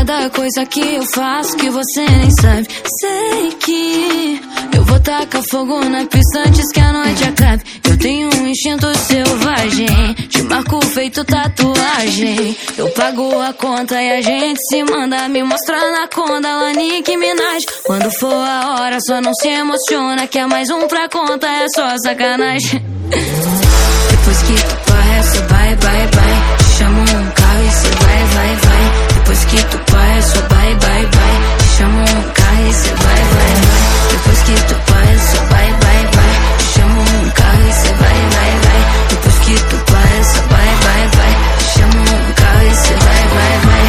cada coisa que eu faço que você nem sabe. Sei que eu vou tacar fogo na pista antes que a noite acabe. Eu tenho um instinto selvagem, te marco feito tatuagem. Eu pago a conta e a gente se manda. Me mostra na conta, lá Nicki Minaj. Quando for a hora só não se emociona, que é mais um pra conta, é só sacanagem. Depois que tu parece, bye, bye, bye. Te chamo um carro e cê vai, vai, vai. Depois que tu parece, bye, bye, bye. Te chamo um carro e cê vai, vai, vai. Depois que tu parece, bye, bye, bye. Te chamo um carro e cê vai, vai, vai. Depois que tu parece, bye, bye, bye. Te chamo um carro e cê vai, vai, vai.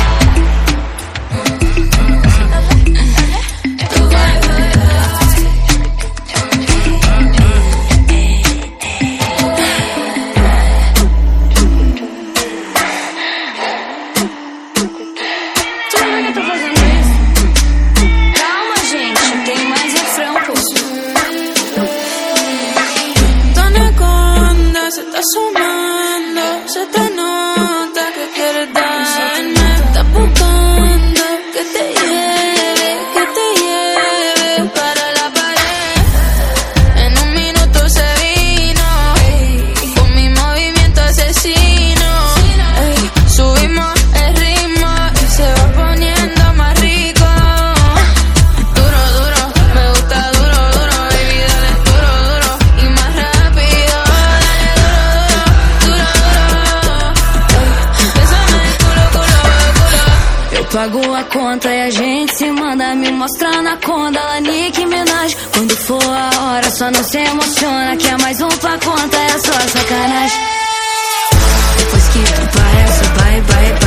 Tu vai, vai, se está sumando, se te nota que quieres darme. Estás buscando que te lleve para la pared. En un minuto se vino, con mi movimiento asesino. Subimos el ritmo y se va poniendo más rico. Duro, duro, me gusta duro, duro. Baby, dale duro, duro y más rápido. Pago a conta e a gente se manda. Me mostra na conta, lá Nicki Minaj. Quando for a hora só não se emociona, que é mais um pra conta, é só sacanagem. Depois que tu parece, bye, bye, bye.